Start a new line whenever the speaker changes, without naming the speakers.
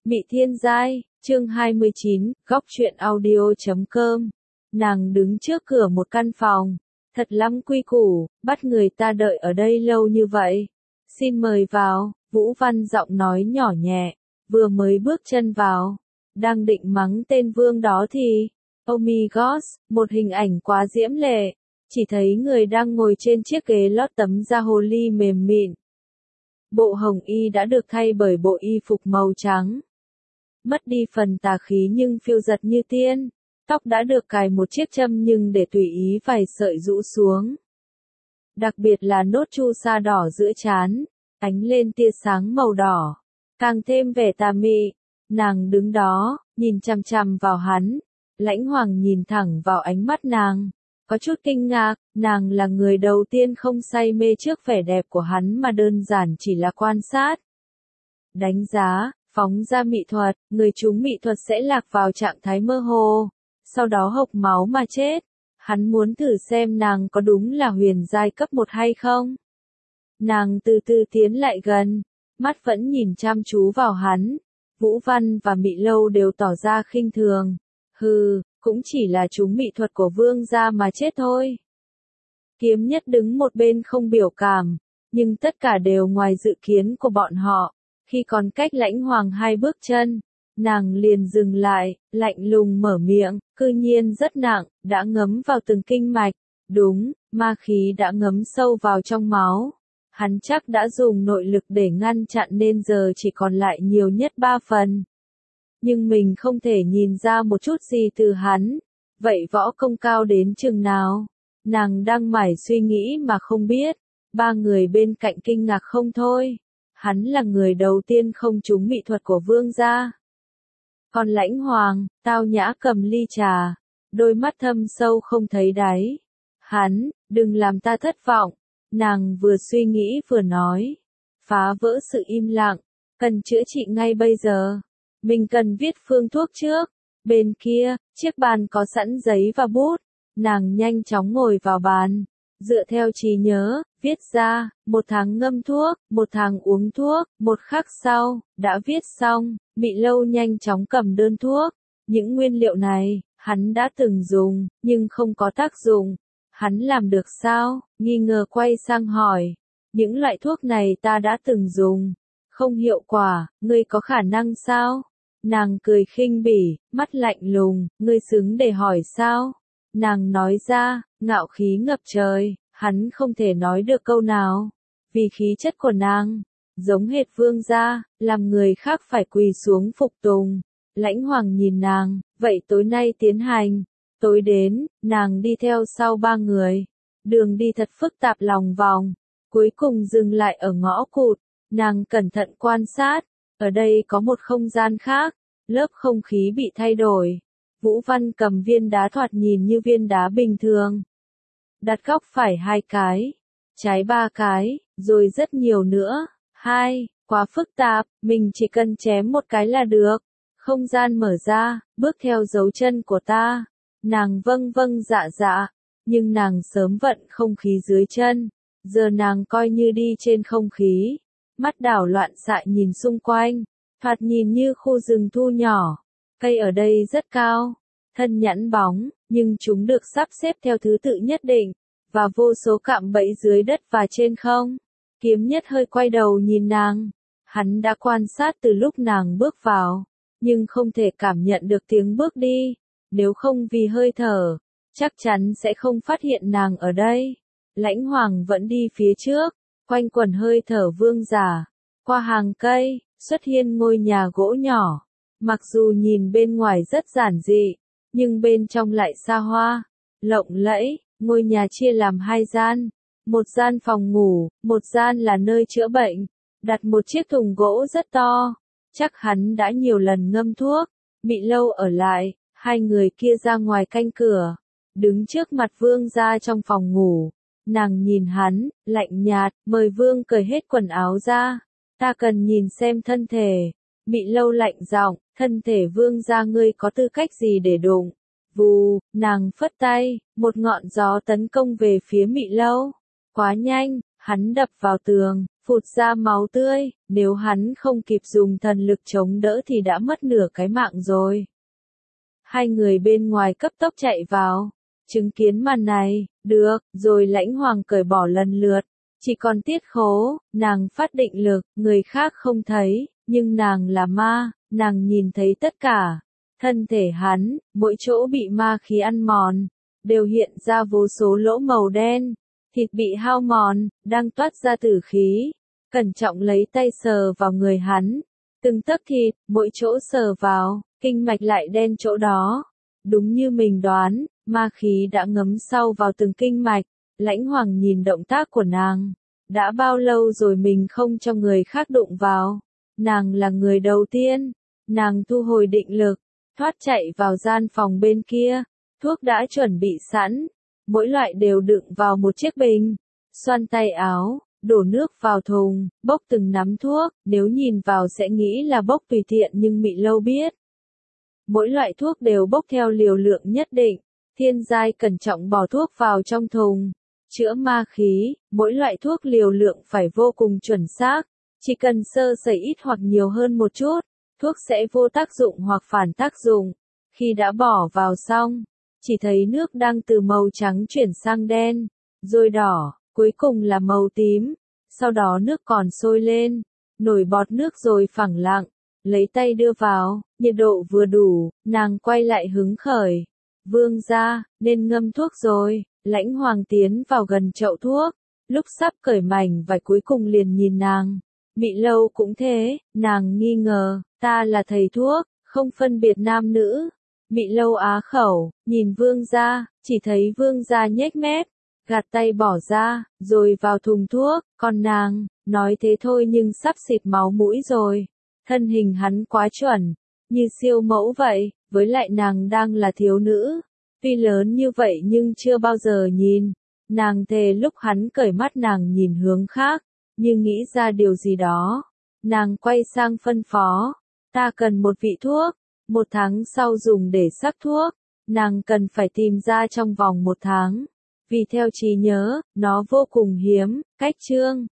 Mị Thiên Giai, chương 29, góc truyện audio.com. Nàng đứng trước cửa một căn phòng, thật lắm quy củ, bắt người ta đợi ở đây lâu như vậy. Xin mời vào, Vũ Văn giọng nói nhỏ nhẹ, vừa mới bước chân vào, đang định mắng tên Vương đó thì, oh my god, một hình ảnh quá diễm lệ, chỉ thấy người đang ngồi trên chiếc ghế lót tấm da hồ ly mềm mịn. Bộ hồng y đã được thay bởi bộ y phục màu trắng. Mất đi phần tà khí nhưng phiêu giật như tiên, tóc đã được cài một chiếc châm nhưng để tùy ý vài sợi rũ xuống. Đặc biệt là nốt chu sa đỏ giữa trán, ánh lên tia sáng màu đỏ, càng thêm vẻ tà mị. Nàng đứng đó, nhìn chằm chằm vào hắn, Lãnh Hoàng nhìn thẳng vào ánh mắt nàng, có chút kinh ngạc, nàng là người đầu tiên không say mê trước vẻ đẹp của hắn mà đơn giản chỉ là quan sát. Đánh giá, phóng ra mị thuật, người trúng mị thuật sẽ lạc vào trạng thái mơ hồ, sau đó hộc máu mà chết. Hắn muốn thử xem nàng có đúng là huyền giai cấp 1 hay không. Nàng từ từ tiến lại gần, mắt vẫn nhìn chăm chú vào hắn. Vũ Văn và Mị Lâu đều tỏ ra khinh thường. Hừ, cũng chỉ là trúng mị thuật của vương gia mà chết thôi. Kiếm Nhất đứng một bên không biểu cảm, nhưng tất cả đều ngoài dự kiến của bọn họ. Khi còn cách Lãnh Hoàng 2 bước chân, nàng liền dừng lại, lạnh lùng mở miệng, cư nhiên rất nặng, đã ngấm vào từng kinh mạch. Đúng, ma khí đã ngấm sâu vào trong máu. Hắn chắc đã dùng nội lực để ngăn chặn nên giờ chỉ còn lại nhiều nhất 3 phần. Nhưng mình không thể nhìn ra một chút gì từ hắn. Vậy võ công cao đến chừng nào? Nàng đang mải suy nghĩ mà không biết. 3 người bên cạnh kinh ngạc không thôi. Hắn là người đầu tiên không trúng mị thuật của vương gia. Còn Lãnh Hoàng, tao nhã cầm ly trà, đôi mắt thâm sâu không thấy đáy. Hắn, đừng làm ta thất vọng. Nàng vừa suy nghĩ vừa nói. Phá vỡ sự im lặng, cần chữa trị ngay bây giờ. Mình cần viết phương thuốc trước. Bên kia, chiếc bàn có sẵn giấy và bút. Nàng nhanh chóng ngồi vào bàn. Dựa theo trí nhớ, viết ra, 1 tháng ngâm thuốc, 1 tháng uống thuốc, 1 khắc sau, đã viết xong. Mị Lâu nhanh chóng cầm đơn thuốc. Những nguyên liệu này, hắn đã từng dùng, nhưng không có tác dụng. Hắn làm được sao? Nghi ngờ quay sang hỏi. Những loại thuốc này ta đã từng dùng. Không hiệu quả, ngươi có khả năng sao? Nàng cười khinh bỉ, mắt lạnh lùng, ngươi xứng để hỏi sao? Nàng nói ra, ngạo khí ngập trời, hắn không thể nói được câu nào. Vì khí chất của nàng, giống hệt vương gia, làm người khác phải quỳ xuống phục tùng. Lãnh Hoàng nhìn nàng, vậy tối nay tiến hành. Tối đến, nàng đi theo sau 3 người. Đường đi thật phức tạp lòng vòng. Cuối cùng dừng lại ở ngõ cụt. Nàng cẩn thận quan sát. Ở đây có một không gian khác. Lớp không khí bị thay đổi. Vũ Văn cầm viên đá thoạt nhìn như viên đá bình thường. Đặt góc phải 2 cái. Trái 3 cái, rồi rất nhiều nữa. 2, quá phức tạp, mình chỉ cần chém một cái là được. Không gian mở ra, bước theo dấu chân của ta. Nàng vâng vâng dạ dạ, nhưng nàng sớm vận không khí dưới chân. Giờ nàng coi như đi trên không khí. Mắt đảo loạn xạ nhìn xung quanh. Thoạt nhìn như khu rừng thu nhỏ. Cây ở đây rất cao, thân nhẵn bóng, nhưng chúng được sắp xếp theo thứ tự nhất định. Và vô số cạm bẫy dưới đất và trên không. Kiếm Nhất hơi quay đầu nhìn nàng. Hắn đã quan sát từ lúc nàng bước vào, nhưng không thể cảm nhận được tiếng bước đi. Nếu không vì hơi thở, chắc chắn sẽ không phát hiện nàng ở đây. Lãnh Hoàng vẫn đi phía trước, quanh quẩn hơi thở vương giả. Qua hàng cây, xuất hiện ngôi nhà gỗ nhỏ. Mặc dù nhìn bên ngoài rất giản dị, nhưng bên trong lại xa hoa, lộng lẫy. Ngôi nhà chia làm 2 gian. Một gian phòng ngủ, một gian là nơi chữa bệnh. Đặt một chiếc thùng gỗ rất to. Chắc hắn đã nhiều lần ngâm thuốc. Mị Lâu ở lại. 2 người kia ra ngoài canh cửa. Đứng trước mặt vương gia trong phòng ngủ. Nàng nhìn hắn, lạnh nhạt, mời vương cởi hết quần áo ra. Ta cần nhìn xem thân thể. Mị Lâu lạnh giọng, thân thể vương gia ngươi có tư cách gì để đụng. Vù, nàng phất tay, một ngọn gió tấn công về phía Mị Lâu. Quá nhanh, Hắn đập vào tường, phụt ra máu tươi, nếu hắn không kịp dùng thần lực chống đỡ thì đã mất nửa cái mạng rồi. Hai người bên ngoài cấp tốc chạy vào, chứng kiến màn này, được, rồi Lãnh Hoàng cởi bỏ lần lượt. Chỉ còn Tiết Khố, nàng phát định lực, người khác không thấy, nhưng nàng là ma, nàng nhìn thấy tất cả. Thân thể hắn, mỗi chỗ bị ma khí ăn mòn, đều hiện ra vô số lỗ màu đen, thịt bị hao mòn, đang toát ra tử khí. Cẩn trọng lấy tay sờ vào người hắn, từng tấc thịt, mỗi chỗ sờ vào, kinh mạch lại đen chỗ đó. Đúng như mình đoán, ma khí đã ngấm sâu vào từng kinh mạch. Lãnh Hoàng nhìn động tác của nàng. Đã bao lâu rồi mình không cho người khác đụng vào. Nàng là người đầu tiên. Nàng thu hồi định lực, thoát chạy vào gian phòng bên kia. Thuốc đã chuẩn bị sẵn. Mỗi loại đều đựng vào một chiếc bình. Xoăn tay áo, đổ nước vào thùng, bốc từng nắm thuốc. Nếu nhìn vào sẽ nghĩ là bốc tùy tiện nhưng Mị Lâu biết. Mỗi loại thuốc đều bốc theo liều lượng nhất định. Thiên Giai cẩn trọng bỏ thuốc vào trong thùng. Chữa ma khí, mỗi loại thuốc liều lượng phải vô cùng chuẩn xác. Chỉ cần sơ sẩy ít hoặc nhiều hơn một chút, thuốc sẽ vô tác dụng hoặc phản tác dụng. Khi đã bỏ vào xong, chỉ thấy nước đang từ màu trắng chuyển sang đen, rồi đỏ, cuối cùng là màu tím. Sau đó nước còn sôi lên, nổi bọt nước rồi phẳng lặng. Lấy tay đưa vào, nhiệt độ vừa đủ, nàng quay lại hứng khởi. Vương gia, nên ngâm thuốc rồi. Lãnh Hoàng tiến vào gần chậu thuốc, lúc sắp cởi mảnh vải cuối cùng liền nhìn nàng. Mị Lâu cũng thế, nàng nghi ngờ, ta là thầy thuốc, không phân biệt nam nữ. Mị Lâu á khẩu, nhìn vương gia, chỉ thấy vương gia nhếch mép, gạt tay bỏ ra, rồi vào thùng thuốc, còn nàng, nói thế thôi nhưng sắp xịt máu mũi rồi. Thân hình hắn quá chuẩn, như siêu mẫu vậy, với lại nàng đang là thiếu nữ. Tuy lớn như vậy nhưng chưa bao giờ nhìn. Nàng thề lúc hắn cởi mắt nàng nhìn hướng khác, như nghĩ ra điều gì đó. Nàng quay sang phân phó, ta cần một vị thuốc, 1 tháng sau dùng để sắc thuốc. Nàng cần phải tìm ra trong vòng 1 tháng. Vì theo trí nhớ, nó vô cùng hiếm, cách chương.